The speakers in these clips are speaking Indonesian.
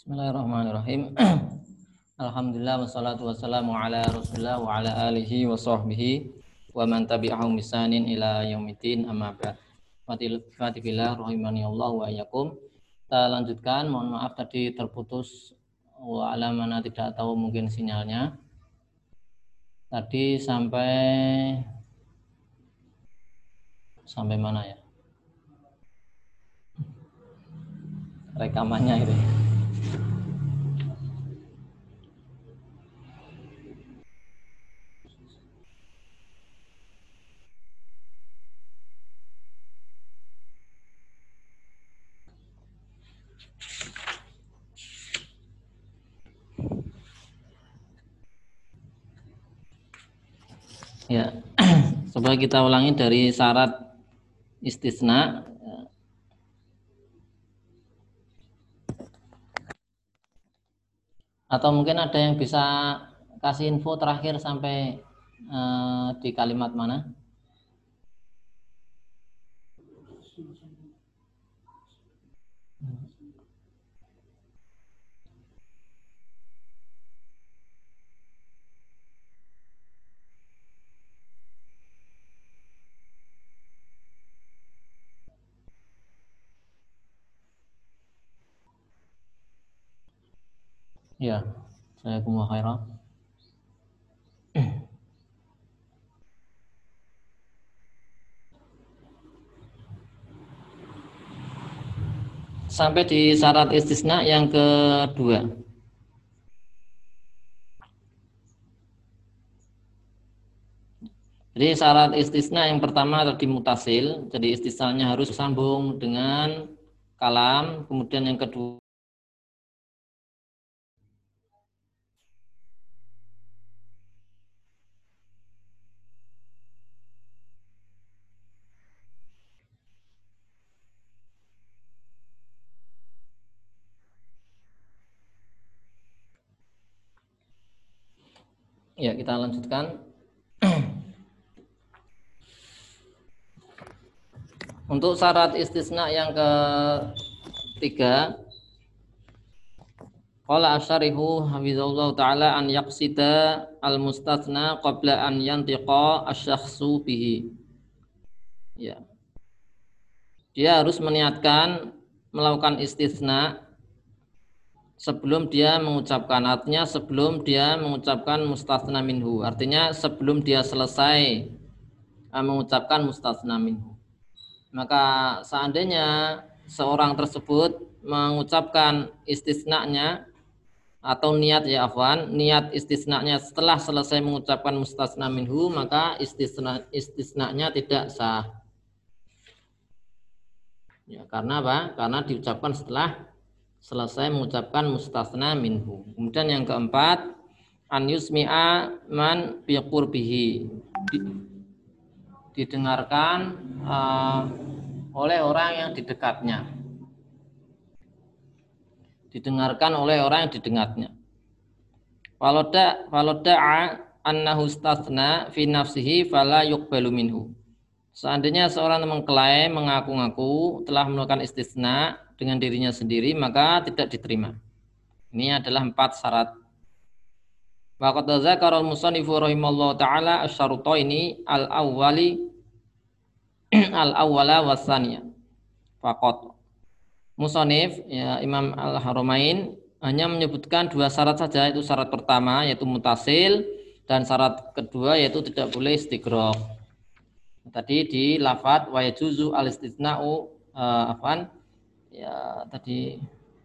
Bismillahirrahmanirrahim. Alhamdulillah wassalatu wassalamu ala Rasulillah wa ala alihi wa sahbihi wa man tabi'ahum bisanin ila yaumiddin, amma ba'd. Fatibillah rahimani Allah wa iyyakum. Kita lanjutkan, mohon maaf tadi terputus wa ala mana tidak tahu mungkin sinyalnya. Tadi sampai mana ya? Rekamannya itu. Ya, coba kita ulangi dari syarat istisna. Atau mungkin ada yang bisa kasih info terakhir sampai di kalimat mana? Ya, saya kumah khairah. Sampai di syarat istisna yang kedua. Jadi syarat istisna yang pertama tadi mutasil, jadi istisnanya harus sambung dengan kalam. Kemudian yang kedua ya, kita lanjutkan. Untuk syarat istisna yang ketiga, qala asyarihu hafizallahu ta'ala an yaqsida al-mustatsna qabla an yantiqa asy-syakhsu bihi. Ya. Dia harus meniatkan melakukan istisna sebelum dia mengucapkan, artinya sebelum dia mengucapkan mustatsna minhu, artinya sebelum dia selesai mengucapkan mustatsna minhu. Maka seandainya seorang tersebut mengucapkan istisnanya atau niat niat istisnanya setelah selesai mengucapkan mustatsna minhu, maka istisnanya tidak sah. Ya, karena apa? Karena diucapkan setelah selesai mengucapkan mustatsna minhu. Kemudian yang keempat, an yusmi'a man bi qurbihi, didengarkan oleh orang yang di dekatnya. Didengarkan oleh orang yang di dekatnya. Walau da'a annahu istatsna fi nafsihi fala yuqbalu minhu. Seandainya seorang mengklaim, mengaku-ngaku telah melakukan istisna dengan dirinya sendiri, maka tidak diterima. Ini adalah 4 syarat. Wa qad dzakara al-musannifu rahimallahu taala asy-syarutaini al-awwala was-tsaniya. Faqat musannif ya Imam Al-Haramain hanya menyebutkan 2 syarat saja, itu syarat pertama yaitu mutasil dan syarat kedua yaitu tidak boleh istighraq. Tadi di lafadz wa yajuzu al-istisna'u ya tadi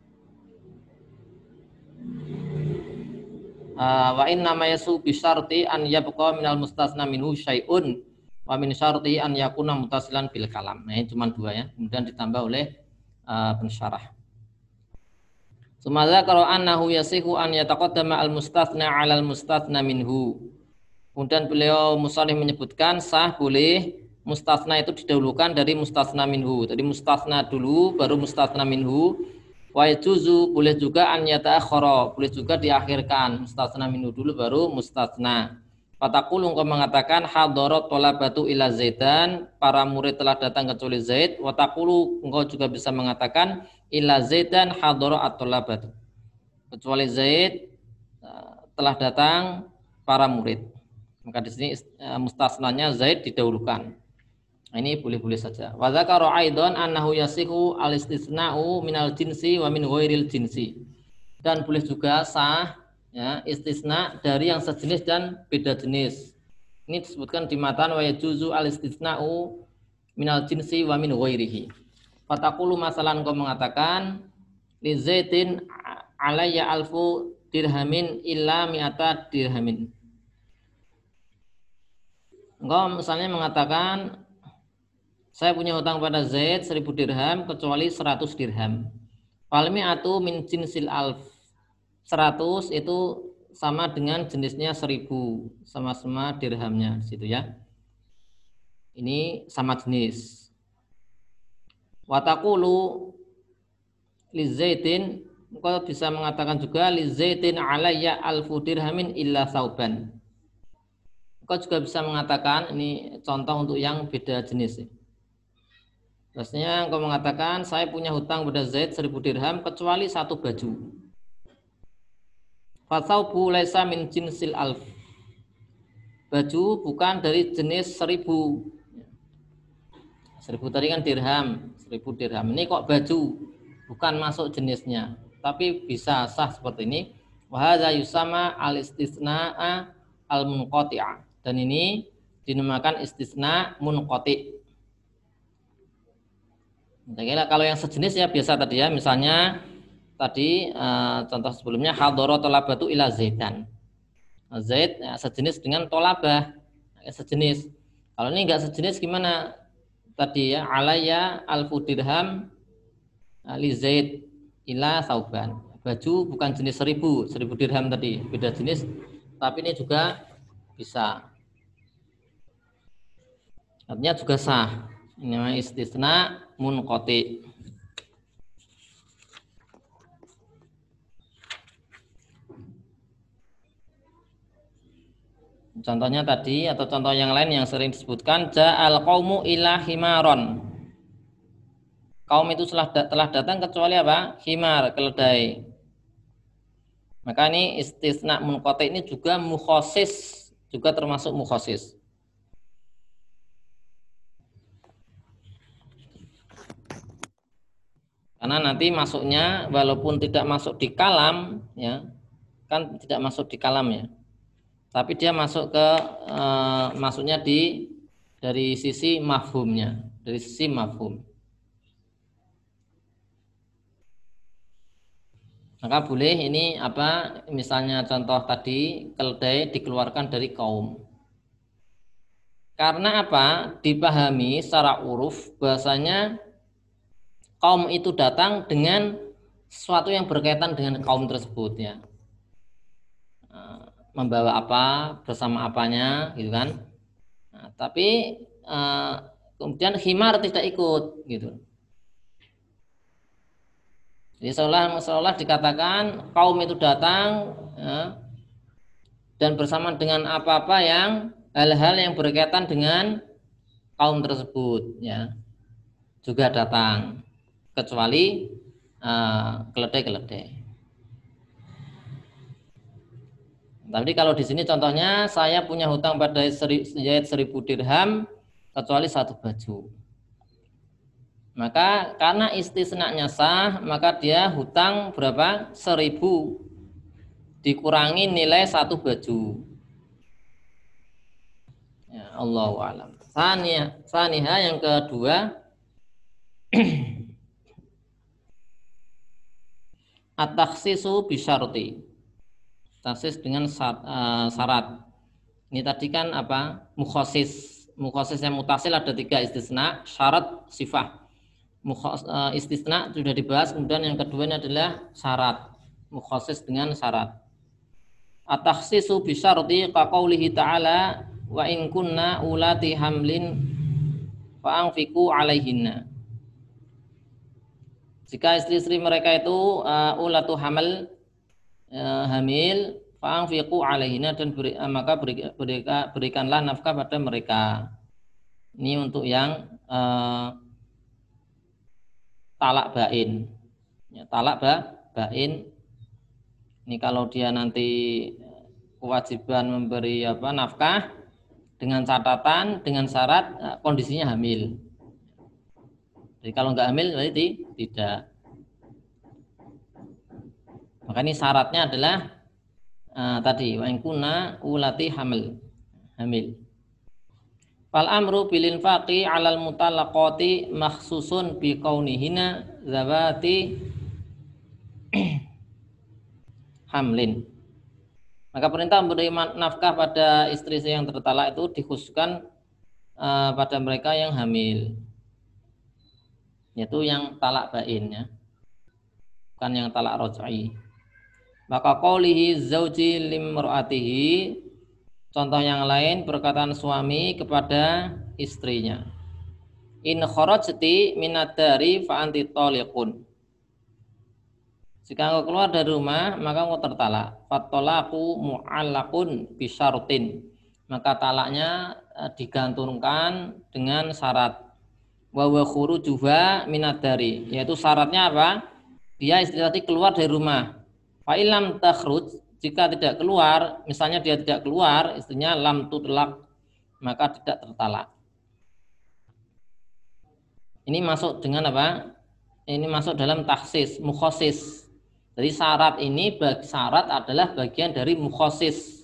wa inna ma yasu bi syarti an yabqa minal mustasna minhu syai'un wa min syarti an yakuna mutasilan bil kalam. Nah, ini cuma 2 ya. Kemudian ditambah oleh pensyarah. Sumadza kalau annahu yasihu an yataqaddama al mustatsna 'ala al mustatsna minhu. Kemudian beliau musannif menyebutkan sah boleh mustatsna itu didahulukan dari mustatsna minhu. Tadi mustatsna dulu baru mustatsna minhu. Wa yajuzu boleh juga an yata'akhkhara, boleh juga diakhirkan. Mustatsna minhu dulu baru mustatsna. Fataqulu engkau mengatakan hadarat thalabatu ila Zaidan, para murid telah datang kecuali Zaid. Wa taqulu engkau juga bisa mengatakan ila Zaidan hadarat at-thalabatu. kecuali Zaid telah datang para murid. Maka di sini mustasnanya Zaid didahulukan. Nah, ini boleh-boleh saja. Wa dzakara aidan annahu yasihu al-istisna'u minal jinsi wa min ghairil jinsi. Dan boleh juga sah ya, istisna dari yang sejenis dan beda jenis. Ini disebutkan di matan wa yajuzu al-istisna'u minal jinsi wa min ghairihi. Fataqulu masalan kau mengatakan li Zaidin alayya alfu dirhamin illa mi'ata dirhamin. Engkau misalnya mengatakan saya punya hutang pada Zaid 1000 dirham kecuali 100 dirham. Falmi'atu min jinsil alf. 100 itu sama dengan jenisnya 1000, sama-sama dirhamnya situ ya. Ini sama jenis. Wa taqulu li Zaidin, engkau bisa mengatakan juga li Zaidin alayya alfu dirhamin illa sauban. Engkau juga bisa mengatakan, ini contoh untuk yang beda jenis. Biasanya engkau mengatakan saya punya hutang pada Zaid 1000 dirham kecuali satu baju. Fasaubu laisa min jinsil alf. Baju bukan dari jenis 1000. 1000 tadi kan dirham, 1000 dirham. Ini kok baju, bukan masuk jenisnya. Tapi bisa sah seperti ini. Wa hadza yusama al-istisna'a al-munqati'ah. Dan ini dinamakan istisna munqati'. Kalau yang sejenis ya biasa tadi ya, misalnya tadi contoh sebelumnya hadoro tolabatu ila zaidan. Zaid ya, sejenis dengan tolabah, ya, sejenis. Kalau ini enggak sejenis gimana? Tadi ya alayya alfu dirham li Zaid ila sauban. Baju bukan jenis 1000 dirham tadi, beda jenis, tapi ini juga bisa. Artinya juga sah. Ini namanya istisna munqati. Contohnya tadi atau contoh yang lain yang sering disebutkan ja'al qaumu ila himaron. Kaum itu telah datang kecuali apa? Himar, keledai. Maka ini istisna munqati ini juga mukhasis, juga termasuk mukhasis. Karena nanti masuknya walaupun tidak masuk di kalam ya, kan tidak masuk di kalam ya. Tapi dia masuk ke masuknya dari sisi mafhumnya, dari sisi mafhum. Maka boleh ini apa? Misalnya contoh tadi keledai dikeluarkan dari kaum. Karena apa? Dipahami secara uruf bahasanya kaum itu datang dengan sesuatu yang berkaitan dengan kaum tersebut ya. Membawa apa, bersama apanya gitu kan. Nah, tapi kemudian himar tidak ikut gitu. Jadi seolah dikatakan kaum itu datang ya, dan bersama dengan apa-apa yang hal-hal yang berkaitan dengan kaum tersebut ya juga datang kecuali keledai-keledai. Tapi kalau di sini contohnya saya punya hutang pada Zaid 1000 dirham kecuali satu baju. Maka karena istisnanya sah, maka dia hutang berapa? 1000 dikurangi nilai satu baju. Ya, Allahu a'lam. Saniha yang kedua at-takhsisu bisyarti. Taksis dengan syarat. Ini tadi kan apa? Mukhasis. Mukhasis yang mutasil ada 3 istisna, syarat, sifah. Istisna sudah dibahas, kemudian yang kedua ini adalah syarat. Mukhasis dengan syarat. At-takhsisu bisyarti kaqaulihi ta'ala wa in kunna ulati hamlin fa anfiqu alaihinna. Jika istri-istri mereka itu ulatu hamil hamil fa'anfiqu alaihinna dan maka berikanlah nafkah pada mereka. Ini untuk yang talak bain. Ya, talak bain Ini kalau dia nanti kewajiban memberi nafkah dengan catatan, dengan syarat kondisinya hamil. Jadi kalau nggak hamil berarti tidak. Maka ini syaratnya adalah tadi wa in kunna ulati hamil. Fal amru bil infaqi 'alal mutallaqati makhsusun bi kaunihina zawati hamlin. Maka perintah memberi nafkah pada istri yang tertalak itu dikhususkan pada mereka yang hamil, yaitu yang talak bain, ya, bukan yang talak raj'i. Maka qaulihi zauji limra'atihi, contoh yang lain perkataan suami kepada istrinya, in kharajti minad dari fa anti taliqun. Jika engkau keluar dari rumah, maka engkau tertalak. Fattolaqu mu'allaqun bisyartin. Maka talaknya digantungkan dengan syarat. Wa huwa khurujuha minad dari. Yaitu syaratnya apa? Dia istri tadi keluar dari rumah. Fa illam takhruj, jika tidak keluar, misalnya dia tidak keluar, istrinya lam tudlaq, maka tidak tertalak. Ini masuk dengan apa? Ini masuk dalam takhsis, mukhasis. Jadi syarat ini syarat adalah bagian dari mukhasis.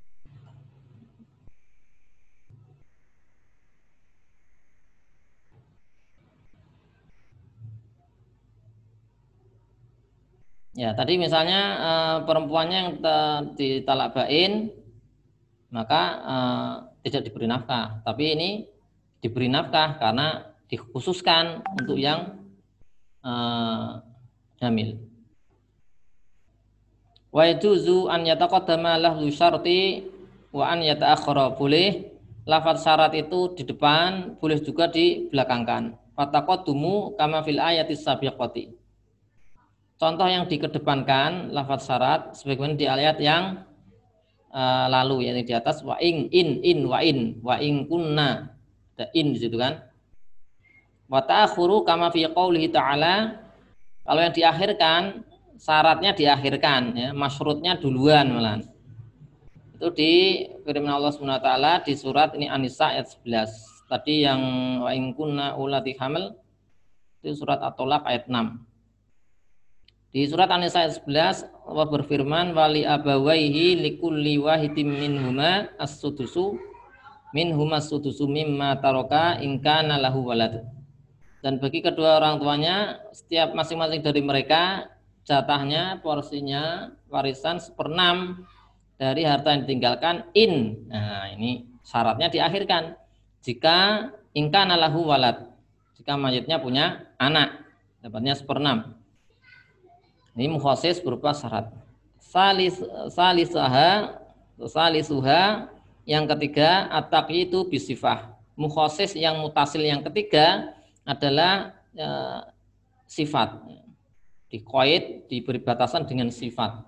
Ya, tadi misalnya perempuannya yang ditalak bain, maka tidak diberi nafkah. Tapi ini diberi nafkah karena dikhususkan untuk yang hamil. Wa yajuzu an yataqaddama lahu syarti wa an yata'akhkhara. Boleh lafaz syarat itu di depan, boleh juga dibelakangkan. Fataqaddumu kama fil ayatis sabiqati. Contoh yang dikedepankan lafaz syarat sebagaimana di ayat yang lalu, yang di atas, wa in wa in kunna, ada in di situ kan. Wa ta'akhuru kama fi qoulihi ta'ala. Kalau yang diakhirkan, syaratnya diakhirkan, ya, masyrutnya duluan malah. Itu di firman Allah Subhanahu wa taala di surat ini An-Nisa ayat 11. Tadi yang wa in kunna ulati hamil itu surat At-Tolaq ayat 6. Di surat An-Nisa ayat 11 Allah berfirman wali abawaihi likulli wahidin minhuma as-sudusu mimma taraka in kana lahu walad. Dan bagi kedua orang tuanya, setiap masing-masing dari mereka jatahnya, porsinya, warisan 1/6 dari harta yang ditinggalkan in. Nah, ini syaratnya diakhirkan. Jika in kana lahu walad, jika mayitnya punya anak, dapatnya 1/6. Ini mukhasis berupa syarat. Salisuha yang ketiga at-taqyidu bisifah. Mukhasis yang mutasil yang ketiga adalah sifat. Diqaid, diberi batasan dengan sifat.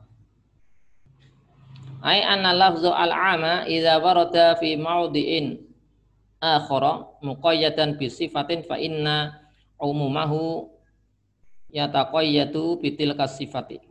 Ai anna lafzu al-'ama idza warada fi mawdi'in akhara muqayyadan bi sifatin fa inna umumahu yataqayyadu bitilka sifati.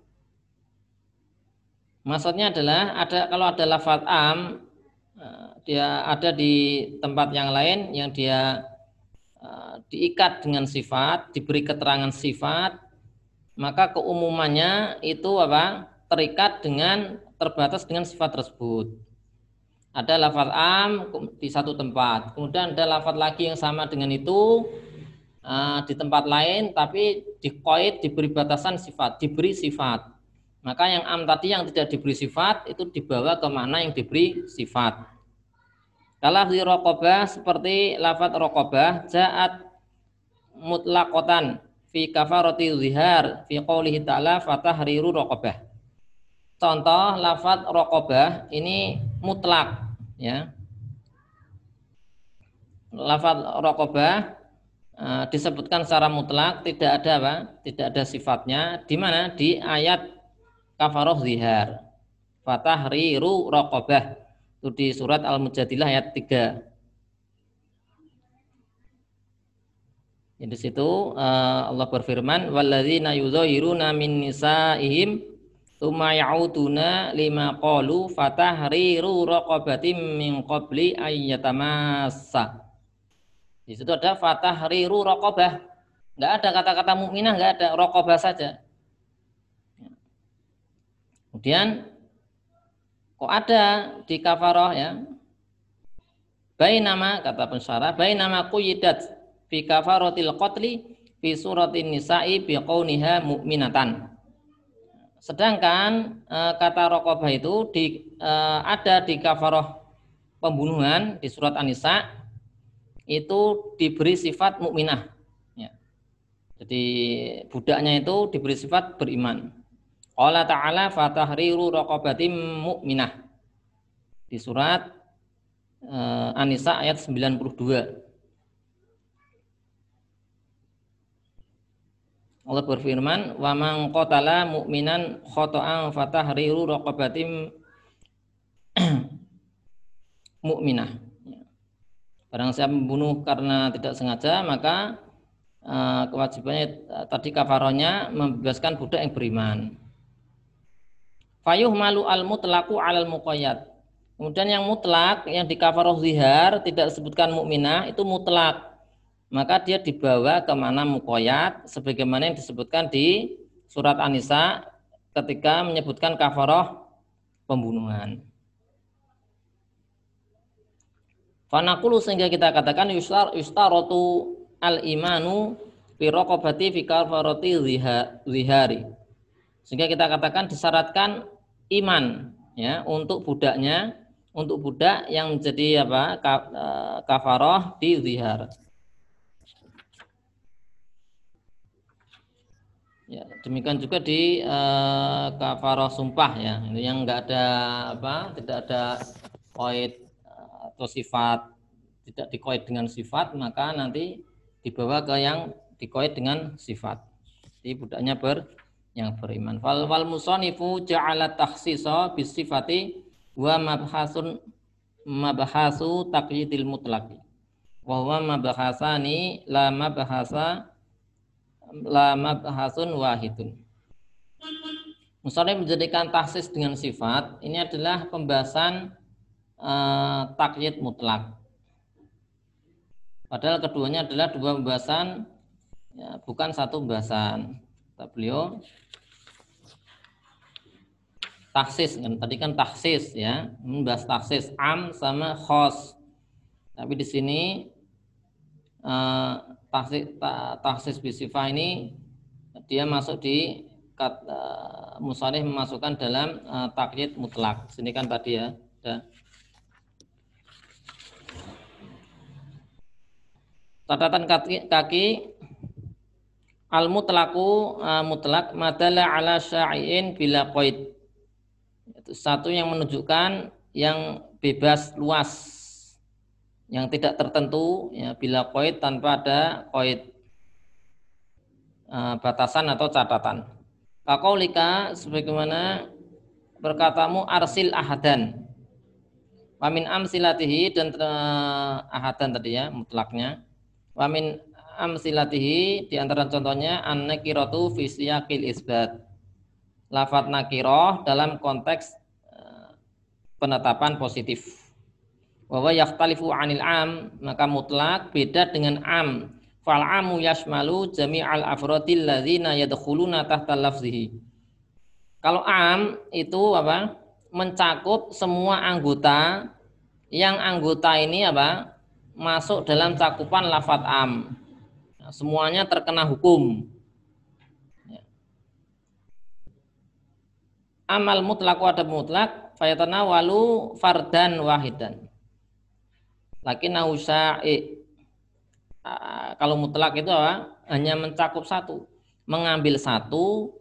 Maksudnya adalah kalau ada lafaz am, dia ada di tempat yang lain yang dia diikat dengan sifat, diberi keterangan sifat, maka keumumannya itu terikat dengan terbatas dengan sifat tersebut. Ada lafaz am di satu tempat, kemudian ada lafaz lagi yang sama dengan itu di tempat lain, tapi diqaid, diberi batasan sifat, diberi sifat. Maka yang am tadi yang tidak diberi sifat itu dibawa ke mana yang diberi sifat. Kalau di raqabah seperti lafaz raqabah ja'at mutlaqatan fi kafarati zihar fi qoulihi ta'ala fatahriru raqabah. Contoh lafaz raqabah ini mutlak, ya. Lafaz raqabah disebutkan secara mutlak, tidak ada tidak ada sifatnya. Di mana? Di ayat kafarah zihar. Fatahriru raqabah. Itu di surat Al-Mujadilah ayat 3. Di situ Allah berfirman walladzina yuzahiruna min nisaihim Tsumma ya'uduna lima qalu fatahriru raqabatin min qabli ayyatamassa. Di situ ada fatahriru raqabah. Enggak ada kata-kata mukminah, enggak ada, raqabah saja. Kemudian kok ada di kafarah ya. Bainama kata pensyarah, bainama quyidat fi kafaratil qatli fi suratin nisa'i bi qauniha mu'minatan. Sedangkan kata raqabah itu ada di kafarah pembunuhan di surat An-Nisa itu diberi sifat mukminah. Ya. Jadi budaknya itu diberi sifat beriman. Allah Ta'ala fatahriru raqabatim mu'minah di surat An-Nisa ayat 92. Allah berfirman, "Wa man qatala mu'minan khata'an fatahriru raqabatim mu'minah." Barang siapa membunuh karena tidak sengaja, maka kewajibannya tadi kafarahnya membebaskan budak yang beriman. Fayuh malu al mutlaqu alal muqayyad. Kemudian yang mutlak yang di kafarah zihar tidak disebutkan mukminah itu mutlak. Maka dia dibawa ke mana muqayyad sebagaimana yang disebutkan di surat An-Nisa ketika menyebutkan kafarah pembunuhan. Fanaqulu sehingga kita katakan yustaratu al-imanu fi raqabati fi kafarati zihari. Sehingga kita katakan disyaratkan iman ya untuk budaknya, untuk budak yang menjadi kafarah di zihar. Ya, demikian juga di kafarah sumpah ya, itu yang enggak ada tidak ada qaid atau sifat, tidak dikoid dengan sifat, maka nanti dibawa ke yang dikoid dengan sifat. Jadi budaknya yang beriman. Wal musanifu ja'ala takhsisa bis sifati wa mabhasu taqyidil mutlaqi. Wa huwa mabhasani la mabhasun wahidun. Musannif menjadikan takhsis dengan sifat ini adalah pembahasan taqyid mutlak. Padahal keduanya adalah dua pembahasan ya, bukan satu pembahasan. Beliau takhsis kan, tadi kan takhsis ya, membahas takhsis am sama khos. Tapi di sini takhsis bisifah ini dia masuk di musannif memasukkan dalam taqyid mutlak. Sini kan tadi ya, ada. Catatan kaki al-mutlaqu mutlak madalla ala syai'in bila qaid. Itu satu yang menunjukkan yang bebas luas, yang tidak tertentu ya, bila qaid tanpa ada qaid batasan atau catatan. Kaqaulika sebagaimana berkatamu arsil ahadan. Wa min amsilatihi dan ahadan tadi ya mutlaknya. Wa min amsilatihi di antara contohnya an-nakiratu fi siyaqil isbat. Lafaz nakirah dalam konteks penetapan positif. Wa wa yakhtalifu 'anil am, maka mutlak beda dengan am. Fal amu yashmalu jami'al afradil ladzina yadkhuluna tahta lafzihi. Kalau am itu mencakup semua anggota yang anggota ini masuk dalam cakupan lafaz am. Nah, semuanya terkena hukum. Amal mutlaq ada mutlak fayatanawalu fardan wahidan. Lakinnahu syai'. Kalau mutlak itu hanya mencakup satu, mengambil satu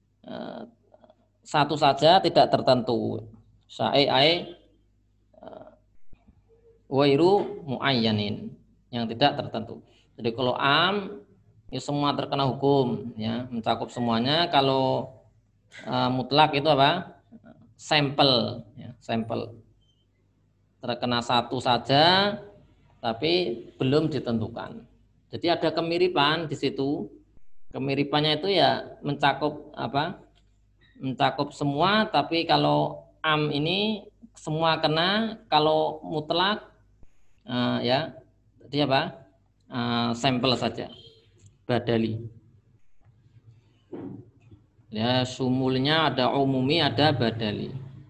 saja tidak tertentu. Syai' wairu muayyanin, yang tidak tertentu. Jadi kalau am ya semua terkena hukum ya, mencakup semuanya. Kalau mutlak itu sampel ya, sampel terkena satu saja tapi belum ditentukan. Jadi ada kemiripan di situ. Kemiripannya itu ya mencakup mencakup semua, tapi kalau am ini semua kena, kalau mutlak ya dia apa? Sampel saja, badali. Ya, sumulnya ada umumi, ada badali.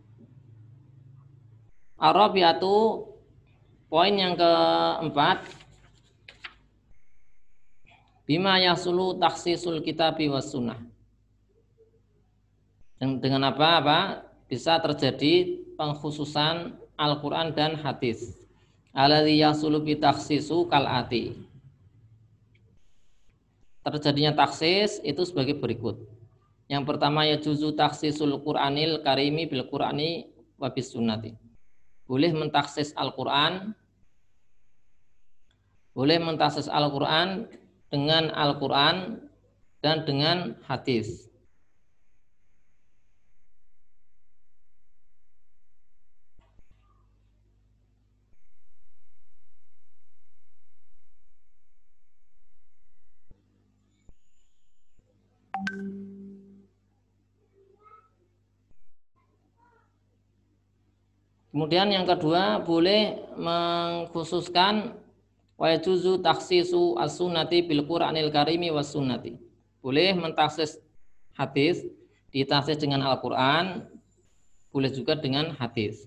Arabiatu, poin yang keempat, bima yasulu taksisul kitabi was sunnah. Dengan apa bisa terjadi pengkhususan Al-Quran dan hadis. Alladzi yasulu bi taksisu kalati. Terjadinya taksis itu sebagai berikut. Yang pertama ya juzu taksisul Qur'anil karimi bil Qur'ani wa bis sunnati. Boleh mentaksis Al-Quran, boleh mentaksis Al-Quran dengan Al-Quran dan dengan hadis. Kemudian yang kedua, boleh mengkhususkan wa yajuzu takhsisu as-sunnati bil Qur'anil karimi was sunnati. Boleh mentaksis hadis, ditaksis dengan Al-Qur'an, boleh juga dengan hadis.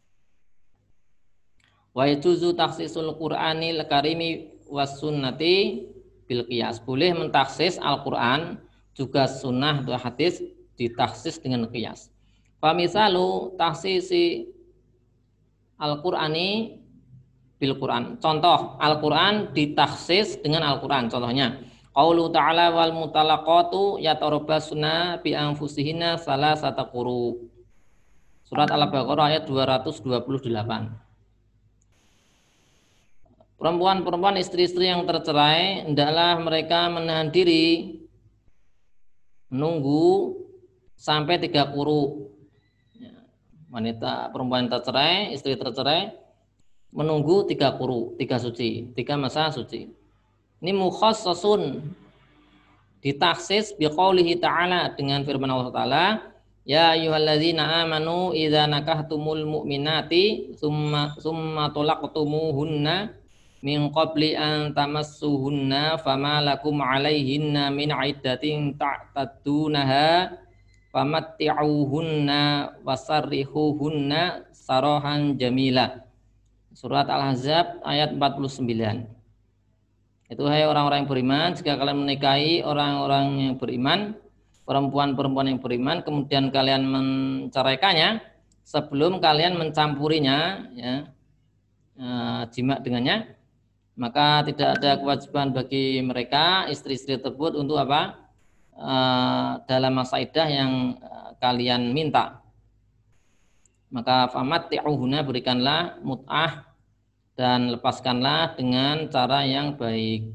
Wa yajuzu takhsisul Qur'anil karimi was sunnati bil qiyas. Boleh mentaksis Al-Qur'an juga sunnah atau hadis ditaksis dengan qiyas. Fa misalu takhsisi Al-Qur'ani bil Qur'an. Contoh, Al-Qur'an ditaksis dengan Al-Qur'an. Contohnya, qaulu ta'ala wal mutalaqatu yatarabbasuna bi anfusihinna salasata quru. Surat Al-Baqarah ayat 228. Perempuan-perempuan istri-istri yang tercerai hendaklah mereka menahan diri menunggu sampai 3 quru. Wanita perempuan tercerai, istri tercerai menunggu 3 quru, 3 suci, 3 masa suci. Ini mukhassasun, ditaksis biqaulihi ta'ala dengan firman Allah Ta'ala, ya ayyuhalladzina amanu idza nakahtumul mu'minati summa talaqtumuhunna min qabli an tamassuhunna fama lakum 'alaihinna min 'iddatin ta'taddunaha famatti'uhunna wasarrihuhunna sarahan jamila. Surat Al-Ahzab ayat 49. Itu hai orang-orang yang beriman, jika kalian menikahi orang-orang yang beriman, perempuan-perempuan yang beriman, kemudian kalian menceraikannya sebelum kalian mencampurinya, ya, jima dengannya, maka tidak ada kewajiban bagi mereka istri-istri tersebut untuk apa? Dalam masa iddah yang kalian minta. Maka famatti'uhunna, berikanlah mut'ah dan lepaskanlah dengan cara yang baik.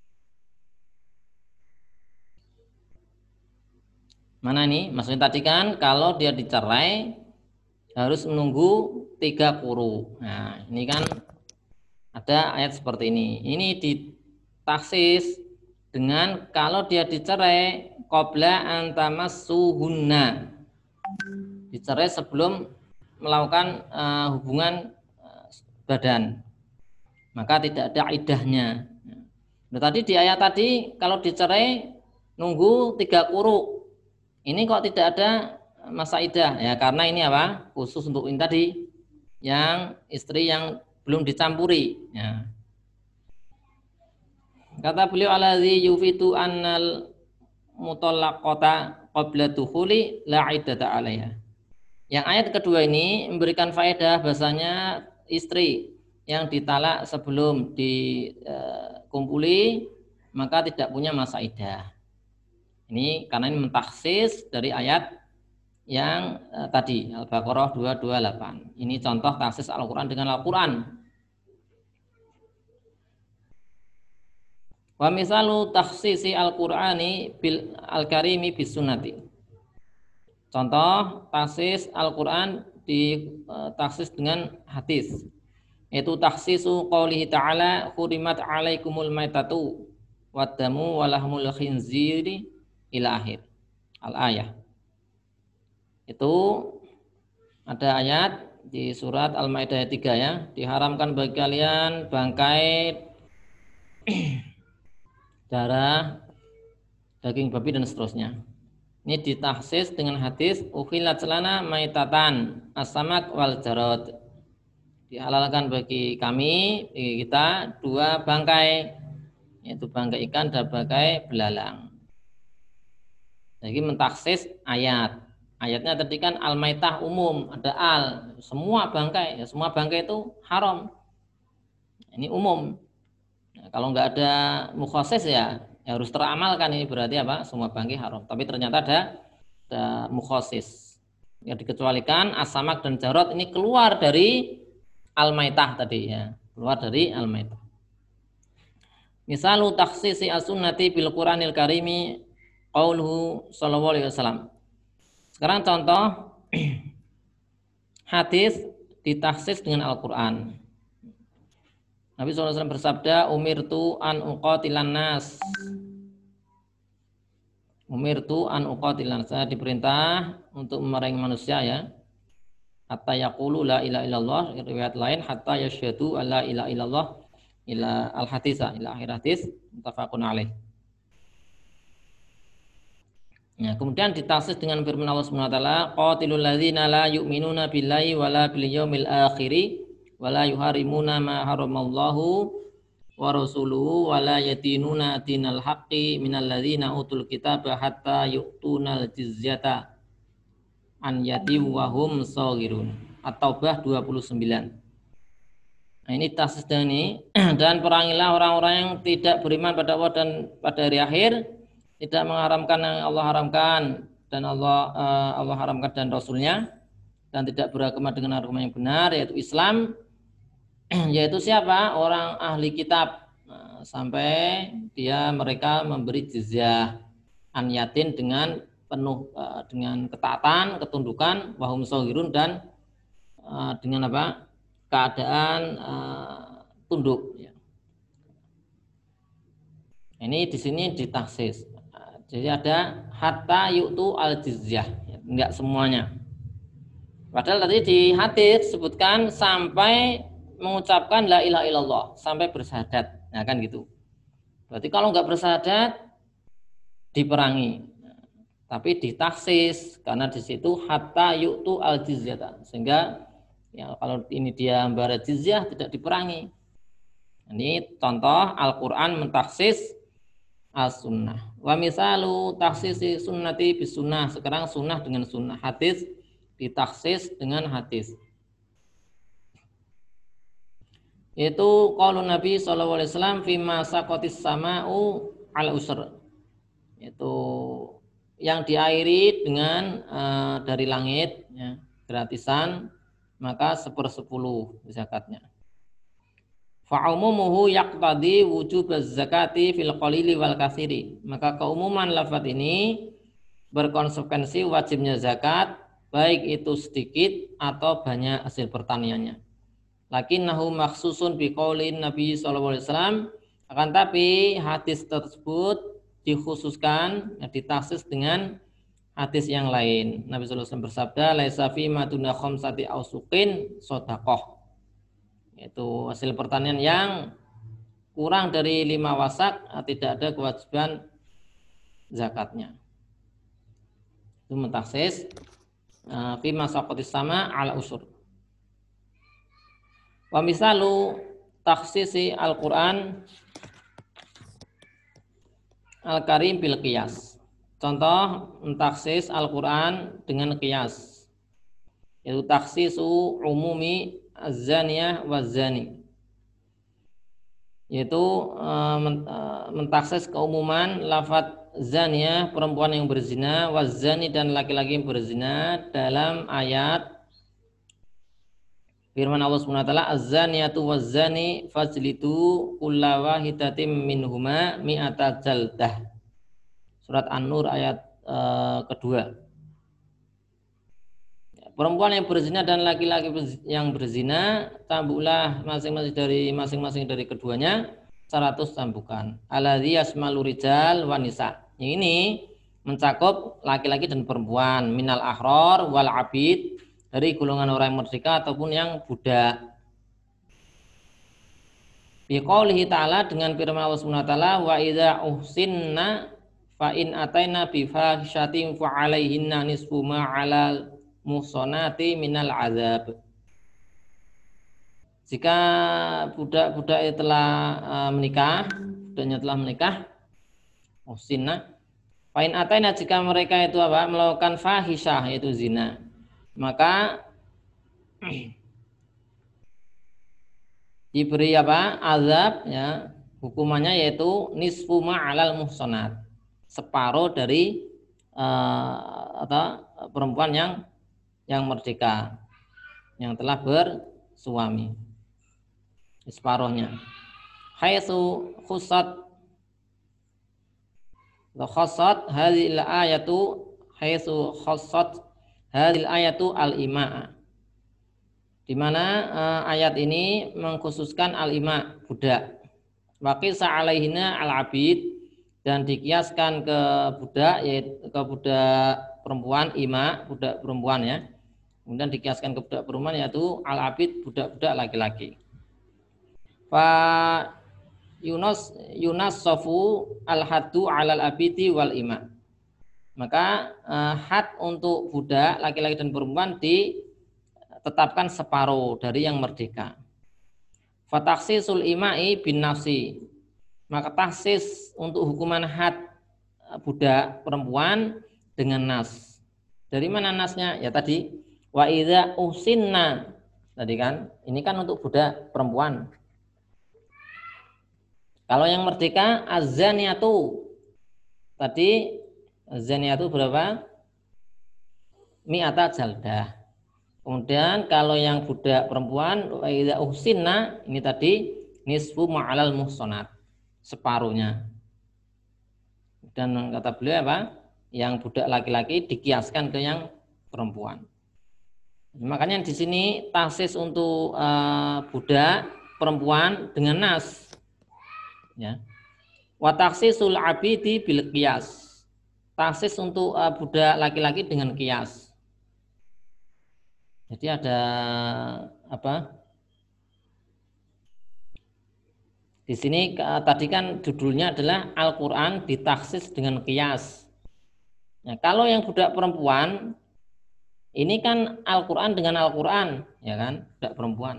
Mana ini? Maksudnya tadi kan kalau dia dicerai harus menunggu 3 quru. Nah, ini kan ada ayat seperti ini. Ini ditaksis dengan kalau dia dicerai qabla an tamassuhunna. Dicerai sebelum melakukan hubungan badan, maka tidak ada iddahnya. Nah, tadi di ayat tadi kalau dicerai nunggu 3 quru, ini kok tidak ada masa iddah, ya karena ini apa? Khusus untuk ini tadi yang istri yang belum dicampuri, ya. Kata beliau alladzi yufitu annal mutallaqata qabla dukhuli la iddata 'alaiha. Yang ayat kedua ini memberikan faedah bahasanya istri yang ditalak sebelum dikumpuli maka tidak punya masa iddah. Ini karena ini mentaksis dari ayat yang tadi Al-Baqarah 228. Ini contoh taksis Al-Qur'an dengan Al-Qur'an. Wa misalu takhsisi Al-Qur'ani bil Al-Karimi bis sunnati. Contoh taksis Al-Qur'an ditaksis dengan hadis. Yaitu takhsisu qaulihi ta'ala hurimat 'alaikumul maitatu wad damu wa lahmul khinziri ila akhir al-ayah. Itu ada ayat di surat Al-Maidah 3 ya, diharamkan bagi kalian bangkai, darah, daging babi dan seterusnya. Ini ditahsis dengan hadis ukhilat lana maitatan as-samak wal jarad. Dihalalkan bagi kami, bagi kita dua bangkai, yaitu bangkai ikan dan bangkai belalang. Jadi mentaksis ayat. Ayatnya tadi kan al-maitah umum, ada al, semua bangkai, ya semua bangkai itu haram. Ini umum. Nah, kalau nggak ada mukhasis ya harus teramalkan, ini berarti apa? Semua bangkai haram. Tapi ternyata ada mukhasis. Yang dikecualikan as-samak dan jarad ini keluar dari al-maitah tadi ya, keluar dari al-maitah. Misalu takhsisi as-sunnati bil Qur'anil Karimi qauluhu sallallahu alaihi wasallam. Sekarang contoh hadis ditakhsis dengan Al-Qur'an. Nabi SAW bersabda, umirtu an uqatilan nas. Umirtu an uqatilan, saya diperintah untuk memerangi manusia ya. Hatta yaqulu la ilaha illallah, riwayat lain hatta yasyhadu alla ilaha illallah ila al-hadisa, ila akhir hadis, muttafaqun alaih. Nah, kemudian ditafsir dengan firman Allah Subhanahu wa taala, qatilul ladzina la yu'minuna billahi wala bil yaumil akhir wala yuharimuna ma haramallahu wa rasuluhu wala yatinuna dinal haqqi minal ladzina utul kitaba hatta yu'tunal jizyata an yatim wa hum shaghirun. At-Taubah 29. Nah, ini tafsir ini, dan perangilah orang-orang yang tidak beriman pada Allah dan pada hari akhir, tidak mengharamkan yang Allah haramkan dan Allah haramkan dan Rasulnya, dan tidak beragama dengan agama yang benar yaitu Islam, yaitu siapa? Orang ahli kitab, sampai mereka memberi jizyah an yatin dengan penuh dengan ketaatan, ketundukan, wahum shaghirun, dan dengan apa? Keadaan tunduk. Ini di sini ditahsis. Jadi ada hatta yu'tu al-jizyah, enggak semuanya. Padahal tadi di hadis sebutkan sampai mengucapkan la ilaha illallah, sampai bersyahadat. Nah kan gitu. Berarti kalau enggak bersyahadat diperangi. Tapi ditahsis karena di situ hatta yu'tu al-jizyah. Sehingga ya, kalau ini dia membayar jizyah tidak diperangi. Ini contoh Al-Qur'an mentahsis as-sunnah. Wa misalu takhsisi sunnati bis sunnah. Sekarang sunnah dengan sunnah. Hadis ditakhsis dengan hadis. Itu qaulun Nabi sallallahu alaihi wasallam fi ma saqatis sama'u ala usr. Itu yang diairi dengan dari langit ya, gratisan, maka 1/10 zakatnya. Fa'umumuhu yaqtadi wujub az-zakati fil qalili wal katsiri. Maka keumuman lafaz ini berkonsekuensi wajibnya zakat baik itu sedikit atau banyak hasil pertaniannya. Lakinnahu makhsusun bi qaulin Nabi sallallahu alaihi wasallam, akan tapi hadis tersebut dikhususkan, ditaksis dengan hadis yang lain. Nabi sallallahu alaihi wasallam bersabda, laisa fi ma duna khamsati ausuqin shadaqah. Itu hasil pertanian yang kurang dari 5 wasak tidak ada kewajiban zakatnya. Itu mentaksis fi masaqatis sama ala usur. Wa misalu takhsisi Al-Qur'an Al-Karim bil qiyas. Contoh mentaksis Al-Qur'an dengan qiyas. Yaitu takhsisu umumi az-zaniyah waz-zani, yaitu mentaksis keumuman lafaz zaniyah perempuan yang berzina, waz-zani dan laki-laki yang berzina dalam ayat firman Allah Subhanahu wa taala, az-zaniyatu waz-zani fajlidu kulla wahidatin minhuma mi'ata jaldah. Surat An-Nur ayat kedua. Perempuan yang berzina dan laki-laki yang berzina, tambuklah masing-masing dari keduanya 100 tambukan. Alladzi yasmalu rijal wa nisa. Ini mencakup laki-laki dan perempuan, minal ahror wal abid, dari golongan orang yang merdeka ataupun yang budak. Biqaulihi ta'ala, dengan firman Allah Subhanahu wa taala, wa idza uhsinna fa in ataina bi fahishatin fa 'alaihinna nisfu ma 'alal muhsanati minal azab. Jika budak-budak telah menikah, budaknya telah menikah, uhsinna, fa in ataina, jika mereka itu melakukan fahisyah yaitu zina, maka diberi azab, ya, hukumannya yaitu nisfu ma'alal muhsanat, separuh dari atau perempuan yang merdeka, yang telah bersuami, separuhnya. Haitsu khassat hadhil ayatu haitsu khassat hadhil ayatu al-ima'a, di mana ayat ini mengkhususkan al-ima, budak. Waqisa alaihina al-abid, dan dikiaskan ke budak, yaitu ke budak perempuan, ima, budak perempuan, ya. Kemudian dikiaskan ke budak perempuan yaitu al-abid, budak-budak laki-laki. Fa Yunas sofu al-haddu alal abidi wal ima. Maka had untuk budak laki-laki dan perempuan ditetapkan separuh dari yang merdeka. Fataksisul imai bin nafsi, maka taksis untuk hukuman had budak perempuan dengan nas. Dari mana nasnya? Ya tadi wa idza usinna, tadi kan, ini kan untuk budak perempuan. Kalau yang merdeka az-zaniyatu, tadi az-zaniyatu berapa? Mi'ata jaldah. Kemudian kalau yang budak perempuan wa idza uhsinna, ini tadi nisfu ma'alal muhsanat, separuhnya. Dan kata beliau yang budak laki-laki dikiaskan ke yang perempuan. Makanya di sini taksis untuk budak perempuan dengan nas, ya. Wa taksisul abidi bil qiyas, taksis untuk budak laki-laki dengan qiyas. Jadi ada di sini tadi kan judulnya adalah Al-Quran ditaksis dengan qiyas. Nah, kalau yang budak perempuan ini kan Al-Quran dengan Al-Quran, ya kan, budak perempuan.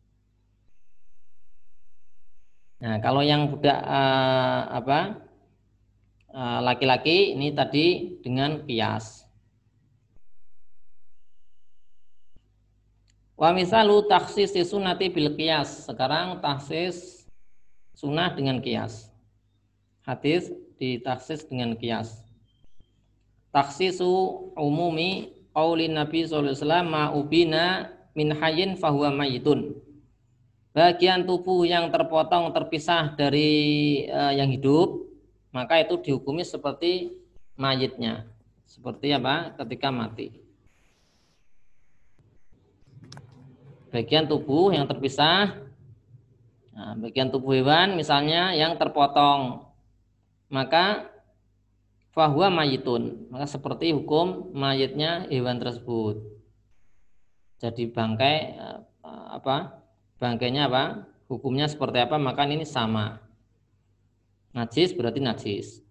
Nah, kalau yang budak laki-laki ini tadi dengan qiyas. Wa misalu takhsis sunnati bil qiyas. Sekarang taksis sunnah dengan qiyas. Hadis ditaksis dengan qiyas. Takhsisu umumi qaulin Nabi sallallahu alaihi wasallam ma'ubina min hayyin fahuwa mayyitun. Bagian tubuh yang terpotong terpisah dari yang hidup, maka itu dihukumi seperti mayitnya, seperti ketika mati. Bagian tubuh yang terpisah, nah, bagian tubuh hewan misalnya yang terpotong, maka fahuwa mayitun, maka seperti hukum mayitnya hewan tersebut. Jadi bangkai bangkainya hukumnya seperti apa, maka ini sama. Najis berarti najis.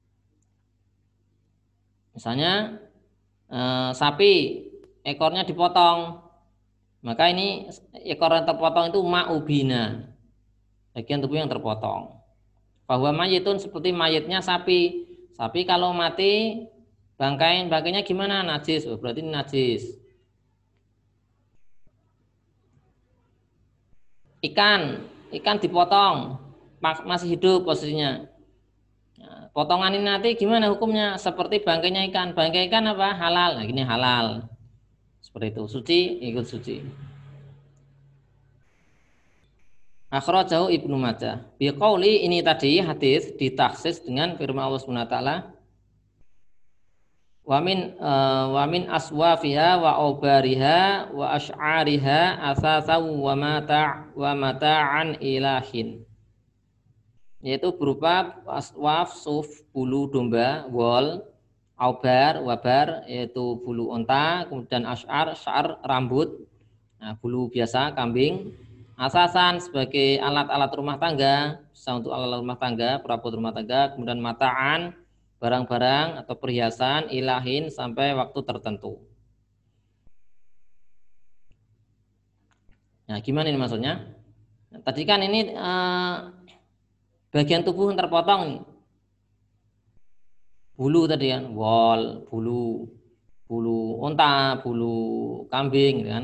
Misalnya sapi ekornya dipotong, maka ini ekor yang terpotong itu ma'ubina, bagian tubuh yang terpotong. Bahwa mayitun seperti mayitnya sapi. Sapi kalau mati bangkainya gimana? Najis, berarti najis. Ikan dipotong masih hidup posisinya. Nah, potongan ini nanti gimana hukumnya? Seperti bangkainya ikan. Bangkai ikan halal. Nah, gini halal. Seperti itu, suci, ikut suci. Akhrajahu Ibnu Majah. Biqauli, ini tadi hadis ditaksis dengan firman Allah Subhanahu wa taala. Wa min aswafiha wa aubariha wa asy'ariha asasaw wa mata'an ilahin. Yaitu berupa aswaf, suf, bulu domba, wol, aubar, wabar yaitu bulu onta, kemudian asy'ar, sya'ar rambut, nah, bulu biasa kambing, asasan sebagai alat-alat rumah tangga, bisa untuk alat rumah tangga, perabot rumah tangga, kemudian mataan, barang-barang atau perhiasan, ilahin sampai waktu tertentu. Nah, gimana ini maksudnya? Nah, tadi kan ini bagian tubuh yang terpotong nih. Bulu tadi kan, wol, bulu unta, bulu kambing, gitu kan.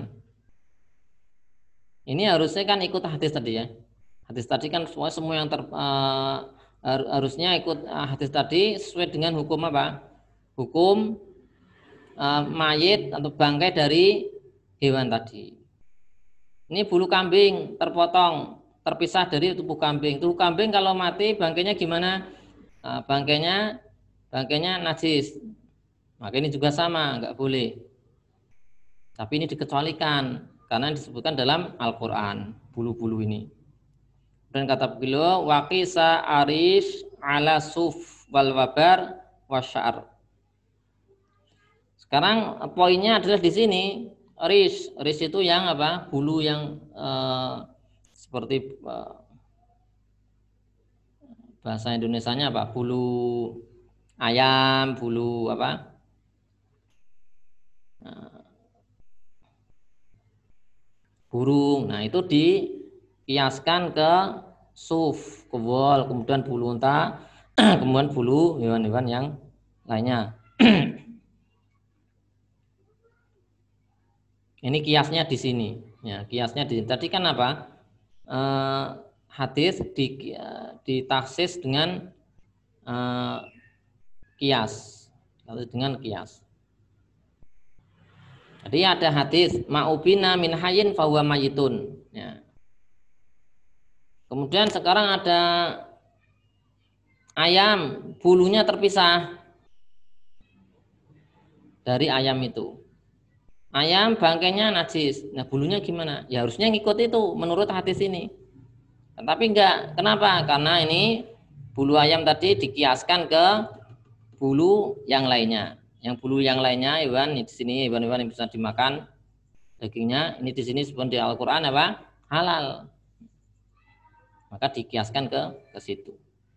Ini harusnya kan ikut hadis tadi ya. Hadis tadi kan semua yang harusnya ikut hadis tadi sesuai dengan hukum apa? Hukum mayit atau bangkai dari hewan tadi. Ini bulu kambing terpotong, terpisah dari tubuh kambing. Tubuh kambing kalau mati bangkainya gimana? Bangkainya najis. Maka ini juga sama, nggak boleh. Tapi ini dikecualikan karena disebutkan dalam Al-Quran bulu-bulu ini. Dan kata beliau waqisa arish ala suf wal wabar wasya'ar. Sekarang poinnya adalah di sini rish itu yang apa? Bulu yang seperti bahasa Indonesianya apa? Bulu ayam, bulu apa? Burung. Nah, itu dikiaskan ke suf, ke wol, kemudian bulu unta, kemudian bulu hewan-hewan yang lainnya. Ini kiasnya di sini. Ya, kiasnya di sini. Tadi kan apa? Hadis ditaksis dengan kias. Dengan kias. Jadi ada hadis ma'ubina min hayyin fahuwa mayitun. Ya. Kemudian sekarang ada ayam, bulunya terpisah dari ayam itu. Ayam bangkainya najis. Nah, bulunya gimana? Ya harusnya ngikut itu menurut hadis ini. Tapi enggak. Kenapa? Karena ini bulu ayam tadi dikiaskan ke bulu yang lainnya. Yang bulu yang lainnya hewan di sini hewan-hewan yang bisa dimakan dagingnya. Ini di sini sebutkan di Al-Qur'an apa? Halal. Maka dikiaskan ke situ.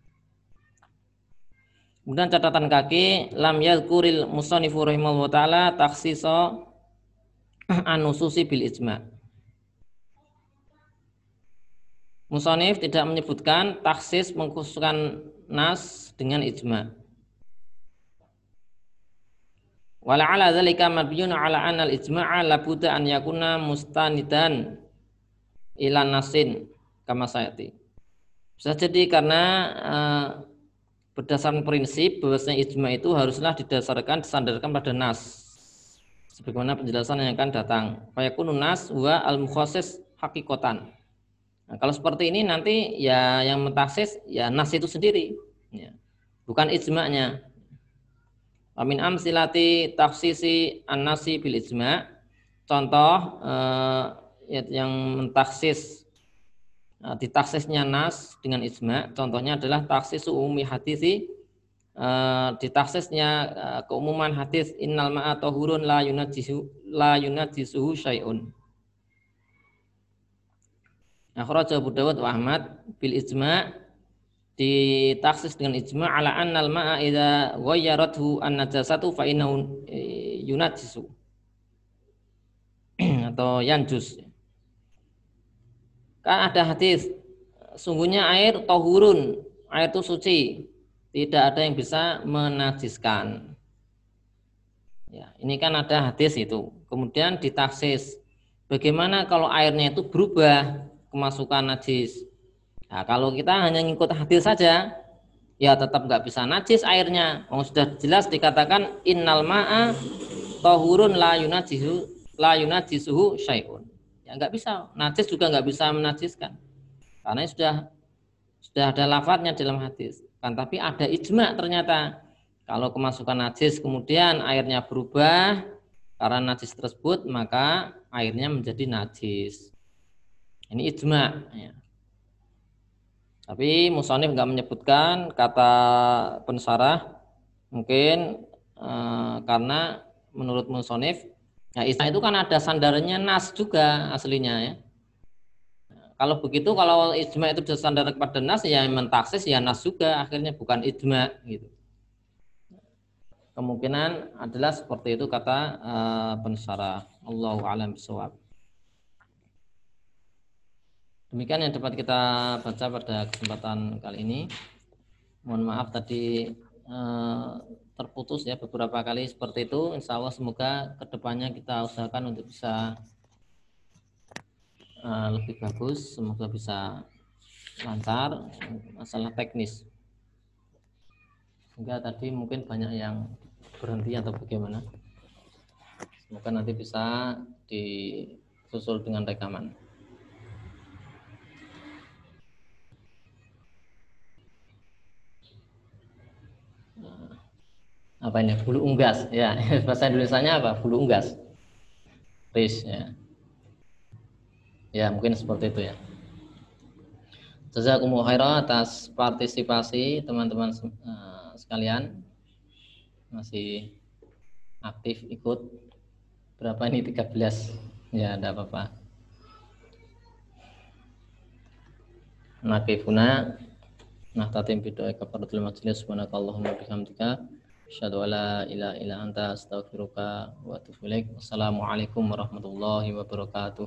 Kemudian catatan kaki lam yadhkuril musannifu rahimahullah taala takhsisa an-nususi bil ijma'. Musannif tidak menyebutkan taksis mengkhususkan nas dengan ijma'. Wala ala dzalika mabiyun ala anna al-ijma'a la budda an yakuna mustanidan ila nasin kama sayati. Bisa jadi karena berdasarkan prinsip bahwasanya ijma' itu haruslah disandarkan pada nas. Sebagaimana penjelasan yang akan datang. Fayakunun nas wa al-mukhassis haqiqatan. Nah, kalau seperti ini nanti ya yang mentaksis ya nas itu sendiri, ya. Bukan ijma'nya. Amin amsilati taksisi an-nasi bil ijma'. Contoh yang mentaksis ditaksisnya nas dengan ijma'. Contohnya adalah taksis umumi hadisi, ditaksisnya keumuman hadis innal ma'a tahurun la yunajjisuhu syai'un. Akhrajahu Abu Dawud wa Ahmad bil ijma', ditaksis dengan ijma' ala annal ma'a idza ghayyarathu an-najasatu fa innahu yunajjisu atau yanjus. Kan ada hadis sungguhnya air tahurun, air itu suci, tidak ada yang bisa menajiskan. Ya, ini kan ada hadis itu. Kemudian ditaksis bagaimana kalau airnya itu berubah kemasukan najis. Nah, kalau kita hanya ngikut hadis saja, ya tetap nggak bisa najis airnya. Sudah jelas dikatakan innal ma'a tahurun la yunajjisuhu syai'un. Ya nggak bisa, najis juga nggak bisa menajiskan. Karena sudah ada lafadznya dalam hadis. Kan tapi ada ijma' ternyata. Kalau kemasukan najis kemudian airnya berubah karena najis tersebut, maka airnya menjadi najis. Ini ijma', ya. Tapi musannif nggak menyebutkan, kata pensarah mungkin karena menurut musonif ya ijma itu kan ada sandarannya nas juga aslinya ya. Kalau begitu, kalau ijma itu bersandar kepada nas, ya mentaksis ya nas juga, akhirnya bukan ijma gitu. Kemungkinan adalah seperti itu kata pensyarah. Allahu a'lam bishawab. Demikian yang dapat kita baca pada kesempatan kali ini. Mohon maaf tadi terputus ya beberapa kali seperti itu. Insya Allah semoga kedepannya kita usahakan untuk bisa lebih bagus, semoga bisa lancar masalah teknis. Sehingga tadi mungkin banyak yang berhenti atau bagaimana. Semoga nanti bisa disusul dengan rekaman. Apa ini? Bulu unggas. Ya, bahasa Indonesianya apa? Bulu unggas. Ris ya. Ya, mungkin seperti itu ya. Jazakumullah khairan atas partisipasi teman-teman sekalian. Masih aktif ikut. Berapa ini? 13. Ya, enggak apa-apa. Nakifuna nahtatim bidoa kafaratul majlis subhanakallahumma bihamdika asyhadu an la ilaha illa anta astaghfiruka wa atubu ilaik. Wassalamualaikum warahmatullahi wabarakatuh.